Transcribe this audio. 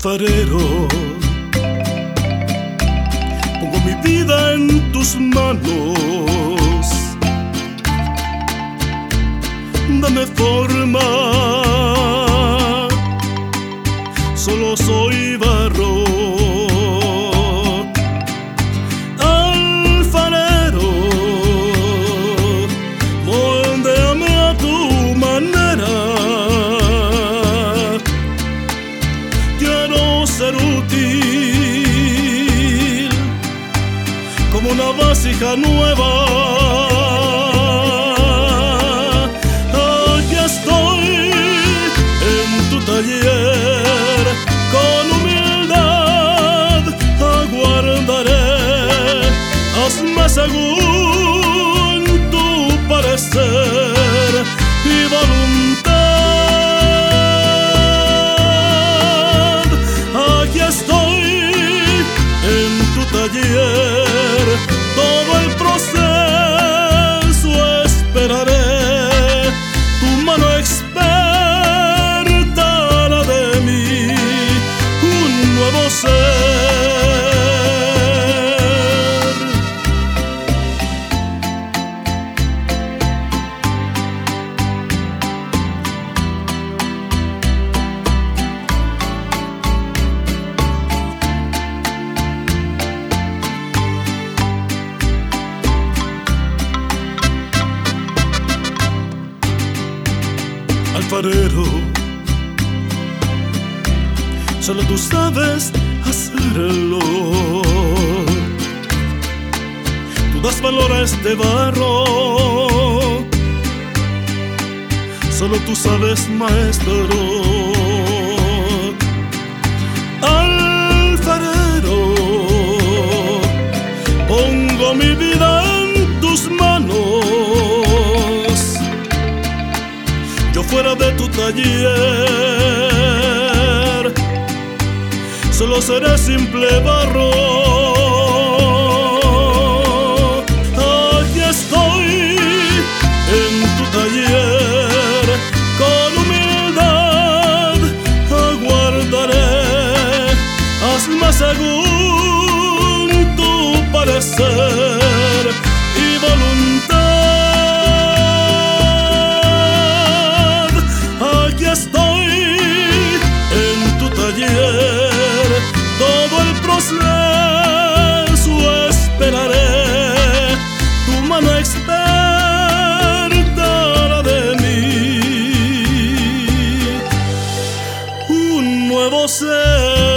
alfarero, pongo mi vida en tus manos, dame forma, solo soy barro. Alfarero, moldéame a tu manera, quiero ser útil como una vasija nueva. Aquí estoy en tu taller, con humildad aguardaré. Hazme según tu parecer y voluntad. Aquí estoy en tu taller, todo el proceso esperaré. Tu mano experta hará de mí un nuevo ser. Alfarero, solo tú sabes hacerlo. Tú das valor a este barro, solo tú sabes, maestro. Alfarero, pongo mi vida en tus manos. Yo fuera de tu taller, solo seré simple barro. Aquí estoy en tu taller, con humildad aguardaré. Hazme según tu parecer y voluntad. Estoy en tu taller, todo el proceso esperaré. Tu mano experta hará de mí un nuevo ser.